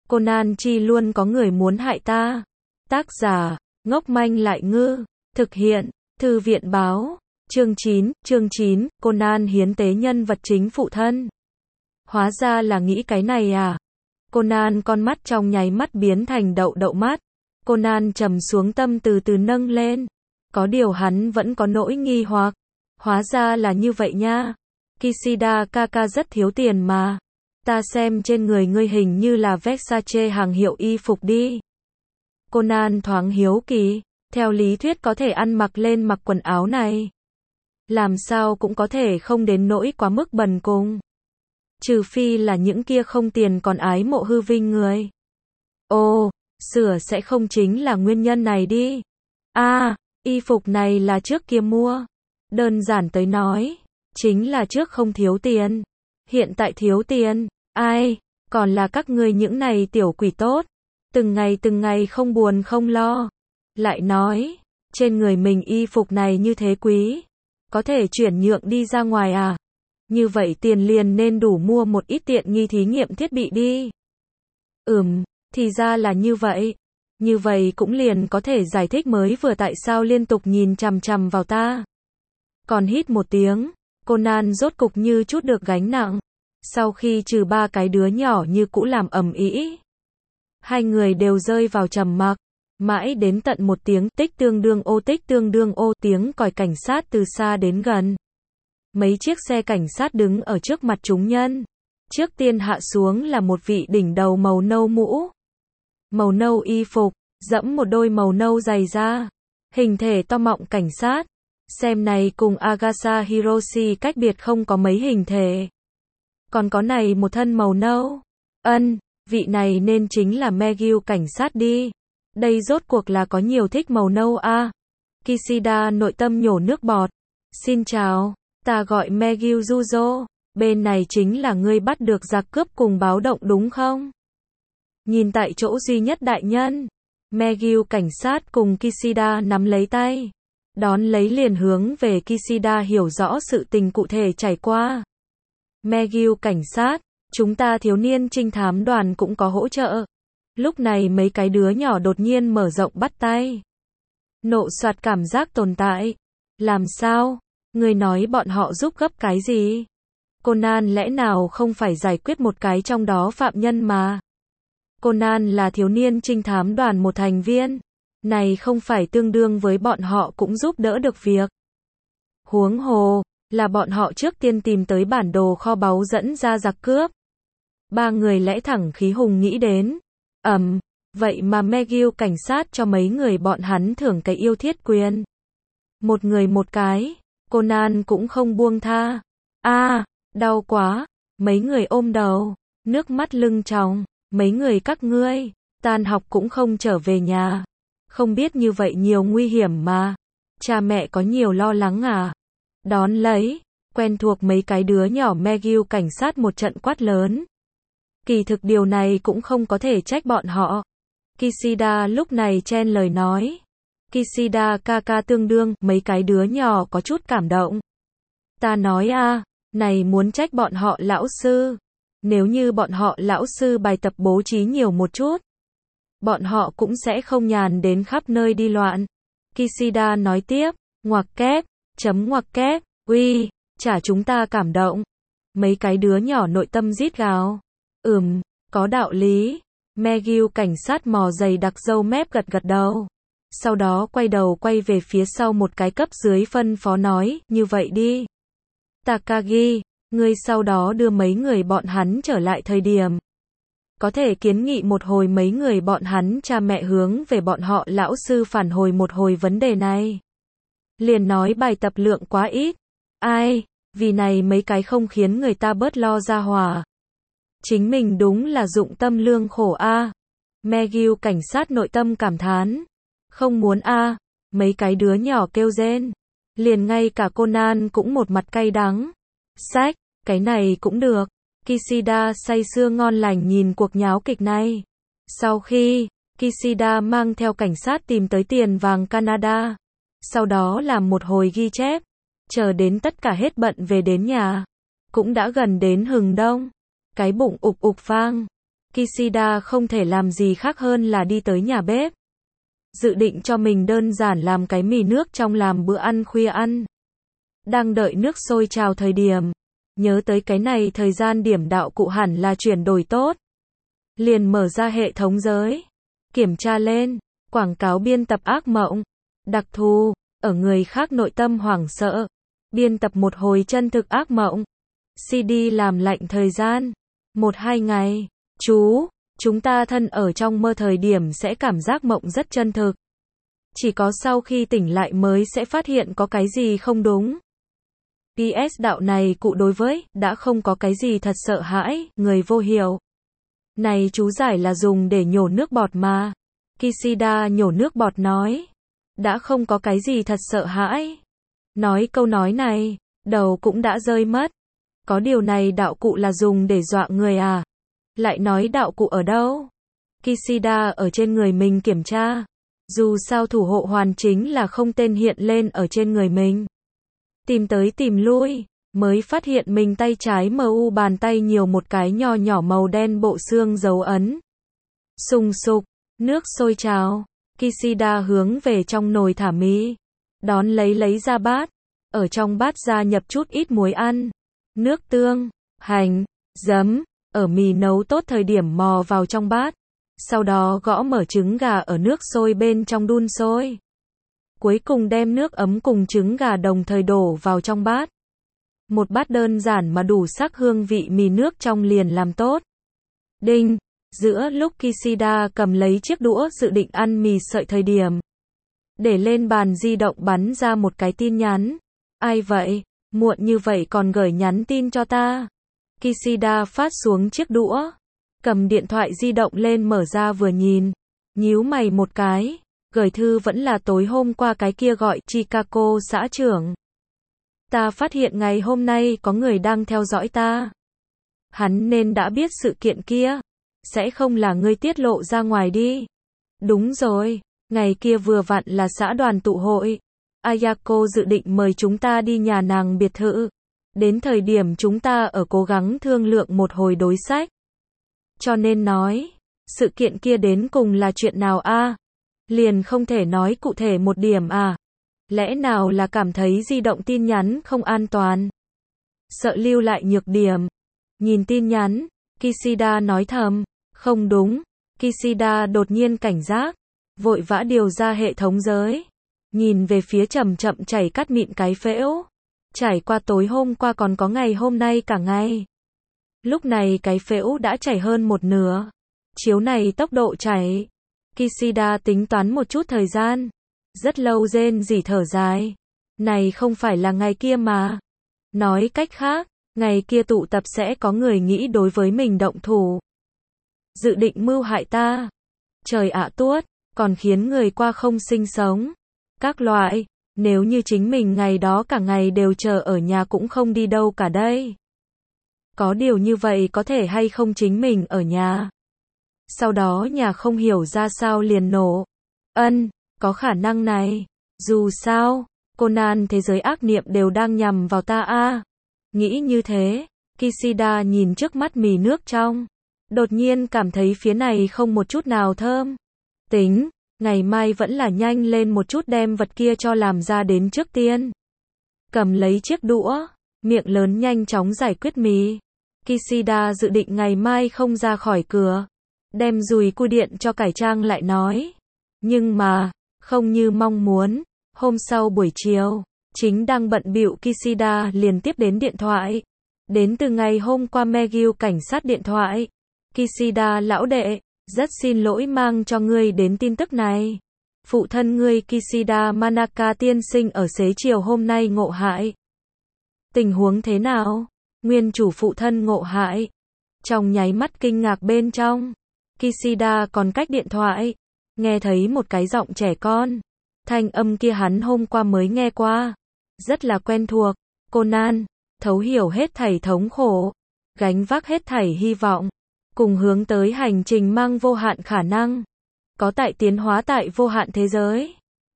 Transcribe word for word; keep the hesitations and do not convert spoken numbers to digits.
Conan chi luôn có người muốn hại ta. Tác giả, ngốc manh lại ngư. Thực hiện, Thư viện báo. Chương chín, chương chín, Conan hiến tế nhân vật chính phụ thân. Hóa ra là nghĩ cái này à? Conan con mắt trong nháy mắt biến thành đậu đậu mắt. Conan trầm xuống tâm từ từ nâng lên. Có điều hắn vẫn có nỗi nghi hoặc. Hóa ra là như vậy nha. Kishida Kaka rất thiếu tiền mà. Ta xem trên người ngươi hình như là Versace hàng hiệu y phục đi. Conan thoáng hiếu kỳ. Theo lý thuyết có thể ăn mặc lên mặc quần áo này. Làm sao cũng có thể không đến nỗi quá mức bần cùng. Trừ phi là những kia không tiền còn ái mộ hư vinh người. Ồ, sửa sẽ không chính là nguyên nhân này đi. À, y phục này là trước kia mua. Đơn giản tới nói, chính là trước không thiếu tiền. Hiện tại thiếu tiền, ai, còn là các ngươi những này tiểu quỷ tốt. Từng ngày từng ngày không buồn không lo. Lại nói, trên người mình y phục này như thế quý. Có thể chuyển nhượng đi ra ngoài à? Như vậy tiền liền nên đủ mua một ít tiện nghi thí nghiệm thiết bị đi. Ừm, thì ra là như vậy. Như vậy cũng liền có thể giải thích mới vừa tại sao liên tục nhìn chằm chằm vào ta. Còn hít một tiếng, Conan rốt cục như chút được gánh nặng. Sau khi trừ ba cái đứa nhỏ như cũ làm ầm ĩ, hai người đều rơi vào trầm mặc. Mãi đến tận một tiếng tích tương đương ô tích tương đương ô tiếng còi cảnh sát từ xa đến gần. Mấy chiếc xe cảnh sát đứng ở trước mặt chúng nhân. Trước tiên hạ xuống là một vị đỉnh đầu màu nâu mũ. Màu nâu y phục, dẫm một đôi màu nâu giày da. Hình thể to mọng cảnh sát. Xem này cùng Agasa Hiroshi cách biệt không có mấy hình thể. Còn có này một thân màu nâu. Ân, vị này nên chính là Megil cảnh sát đi. Đây rốt cuộc là có nhiều thích màu nâu a. À? Kishida nội tâm nhổ nước bọt. Xin chào, ta gọi Megil Juzo. Bên này chính là ngươi bắt được giặc cướp cùng báo động đúng không? Nhìn tại chỗ duy nhất đại nhân. Megil cảnh sát cùng Kishida nắm lấy tay. Đón lấy liền hướng về Kishida hiểu rõ sự tình cụ thể trải qua. Megil cảnh sát, chúng ta thiếu niên trinh thám đoàn cũng có hỗ trợ. Lúc này mấy cái đứa nhỏ đột nhiên mở rộng bắt tay. Nộ soạt cảm giác tồn tại. Làm sao? Người nói bọn họ giúp gấp cái gì? Conan lẽ nào không phải giải quyết một cái trong đó phạm nhân mà? Conan là thiếu niên trinh thám đoàn một thành viên. Này không phải tương đương với bọn họ cũng giúp đỡ được việc. Huống hồ, là bọn họ trước tiên tìm tới bản đồ kho báu dẫn ra giặc cướp. Ba người lẽ thẳng khí hùng nghĩ đến. Ầm, um, vậy mà Megil cảnh sát cho mấy người bọn hắn thưởng cái yêu thiết quyền. Một người một cái, Conan cũng không buông tha. A, à, đau quá, mấy người ôm đầu, nước mắt lưng tròng, mấy người các ngươi, tan học cũng không trở về nhà. Không biết như vậy nhiều nguy hiểm mà. Cha mẹ có nhiều lo lắng à? Đón lấy, quen thuộc mấy cái đứa nhỏ Megil cảnh sát một trận quát lớn. Kỳ thực điều này cũng không có thể trách bọn họ. Kishida lúc này chen lời nói. Kishida Kaka tương đương, mấy cái đứa nhỏ có chút cảm động. Ta nói a, à, này muốn trách bọn họ lão sư. Nếu như bọn họ lão sư bài tập bố trí nhiều một chút, bọn họ cũng sẽ không nhàn đến khắp nơi đi loạn. Kishida nói tiếp, ngoặc kép, chấm ngoặc kép, uy, chả chúng ta cảm động. Mấy cái đứa nhỏ nội tâm rít gào. Ừm, có đạo lý. Megil cảnh sát mò giày đặc râu mép gật gật đầu. Sau đó quay đầu quay về phía sau một cái cấp dưới phân phó nói, như vậy đi. Takagi, ngươi sau đó đưa mấy người bọn hắn trở lại thời điểm. Có thể kiến nghị một hồi mấy người bọn hắn cha mẹ hướng về bọn họ lão sư phản hồi một hồi vấn đề này. Liền nói bài tập lượng quá ít. Ai, vì này mấy cái không khiến người ta bớt lo ra hỏa. Chính mình đúng là dụng tâm lương khổ a. À. Megil cảnh sát nội tâm cảm thán. Không muốn a, à. Mấy cái đứa nhỏ kêu rên. Liền ngay cả Conan cũng một mặt cay đắng. Sách, cái này cũng được. Kishida say sưa ngon lành nhìn cuộc nháo kịch này. Sau khi, Kishida mang theo cảnh sát tìm tới tiền vàng Canada. Sau đó làm một hồi ghi chép. Chờ đến tất cả hết bận về đến nhà. Cũng đã gần đến hừng đông. Cái bụng ục ục vang. Kishida không thể làm gì khác hơn là đi tới nhà bếp. Dự định cho mình đơn giản làm cái mì nước trong làm bữa ăn khuya ăn. Đang đợi nước sôi trào thời điểm. Nhớ tới cái này thời gian điểm đạo cụ hẳn là chuyển đổi tốt. Liền mở ra hệ thống giới. Kiểm tra lên. Quảng cáo biên tập ác mộng. Đặc thù. Ở người khác nội tâm hoảng sợ. Biên tập một hồi chân thực ác mộng. xê đê làm lạnh thời gian. Một hai ngày. Chú, chúng ta thân ở trong mơ thời điểm sẽ cảm giác mộng rất chân thực. Chỉ có sau khi tỉnh lại mới sẽ phát hiện có cái gì không đúng. pê ét đạo này cụ đối với, đã không có cái gì thật sợ hãi, người vô hiểu. Này chú giải là dùng để nhổ nước bọt mà. Kishida nhổ nước bọt nói. Đã không có cái gì thật sợ hãi. Nói câu nói này, đầu cũng đã rơi mất. Có điều này đạo cụ là dùng để dọa người à? Lại nói đạo cụ ở đâu? Kishida ở trên người mình kiểm tra. Dù sao thủ hộ hoàn chính là không tên hiện lên ở trên người mình. Tìm tới tìm lui, mới phát hiện mình tay trái mu bàn tay nhiều một cái nho nhỏ màu đen bộ xương dấu ấn. Sùng sục, nước sôi trào. Kishida hướng về trong nồi thả mì. Đón lấy lấy ra bát. Ở trong bát gia nhập chút ít muối ăn. Nước tương, hành, giấm. Ở mì nấu tốt thời điểm mò vào trong bát. Sau đó gõ mở trứng gà ở nước sôi bên trong đun sôi. Cuối cùng đem nước ấm cùng trứng gà đồng thời đổ vào trong bát. Một bát đơn giản mà đủ sắc hương vị mì nước trong liền làm tốt. Đinh, giữa lúc Kishida cầm lấy chiếc đũa dự định ăn mì sợi thời điểm. Để lên bàn di động bắn ra một cái tin nhắn. Ai vậy? Muộn như vậy còn gửi nhắn tin cho ta. Kishida phát xuống chiếc đũa. Cầm điện thoại di động lên mở ra vừa nhìn. Nhíu mày một cái. Gửi thư vẫn là tối hôm qua cái kia gọi Chikako xã trưởng. Ta phát hiện ngày hôm nay có người đang theo dõi ta. Hắn nên đã biết sự kiện kia. Sẽ không là ngươi tiết lộ ra ngoài đi. Đúng rồi. Ngày kia vừa vặn là xã đoàn tụ hội. Ayako dự định mời chúng ta đi nhà nàng biệt thự. Đến thời điểm chúng ta ở cố gắng thương lượng một hồi đối sách. Cho nên nói, sự kiện kia đến cùng là chuyện nào a? Liền không thể nói cụ thể một điểm à? Lẽ nào là cảm thấy di động tin nhắn không an toàn? Sợ lưu lại nhược điểm. Nhìn tin nhắn, Kishida nói thầm, không đúng. Kishida đột nhiên cảnh giác, vội vã điều ra hệ thống giới. Nhìn về phía chậm chậm chảy cắt mịn cái phễu. Trải qua tối hôm qua còn có ngày hôm nay cả ngày. Lúc này cái phễu đã chảy hơn một nửa. Chiếu này tốc độ chảy. Kishida tính toán một chút thời gian. Rất lâu rên rỉ thở dài. Này không phải là ngày kia mà. Nói cách khác, ngày kia tụ tập sẽ có người nghĩ đối với mình động thủ. Dự định mưu hại ta. Trời ạ tuốt, còn khiến người qua không sinh sống. Các loại, nếu như chính mình ngày đó cả ngày đều chờ ở nhà cũng không đi đâu cả đây. Có điều như vậy có thể hay không chính mình ở nhà. Sau đó nhà không hiểu ra sao liền nổ. Ân, có khả năng này. Dù sao, Conan thế giới ác niệm đều đang nhằm vào ta a. Nghĩ như thế, Kishida nhìn trước mắt mì nước trong. Đột nhiên cảm thấy phía này không một chút nào thơm. Tính, ngày mai vẫn là nhanh lên một chút đem vật kia cho làm ra đến trước tiên. Cầm lấy chiếc đũa, miệng lớn nhanh chóng giải quyết mì. Kishida dự định ngày mai không ra khỏi cửa. Đem dùi cui điện cho cải trang lại nói. Nhưng mà, không như mong muốn, hôm sau buổi chiều, chính đang bận bịu Kishida liền tiếp đến điện thoại. Đến từ ngày hôm qua Megil cảnh sát điện thoại. Kishida lão đệ, rất xin lỗi mang cho ngươi đến tin tức này. Phụ thân ngươi Kishida Manaka tiên sinh ở xế chiều hôm nay ngộ hại. Tình huống thế nào? Nguyên chủ phụ thân ngộ hại. Trong nháy mắt kinh ngạc bên trong, Kishida còn cách điện thoại, nghe thấy một cái giọng trẻ con. Thanh âm kia hắn hôm qua mới nghe qua. Rất là quen thuộc. Conan, thấu hiểu hết thảy thống khổ, gánh vác hết thảy hy vọng, cùng hướng tới hành trình mang vô hạn khả năng. Có tại tiến hóa tại vô hạn thế giới.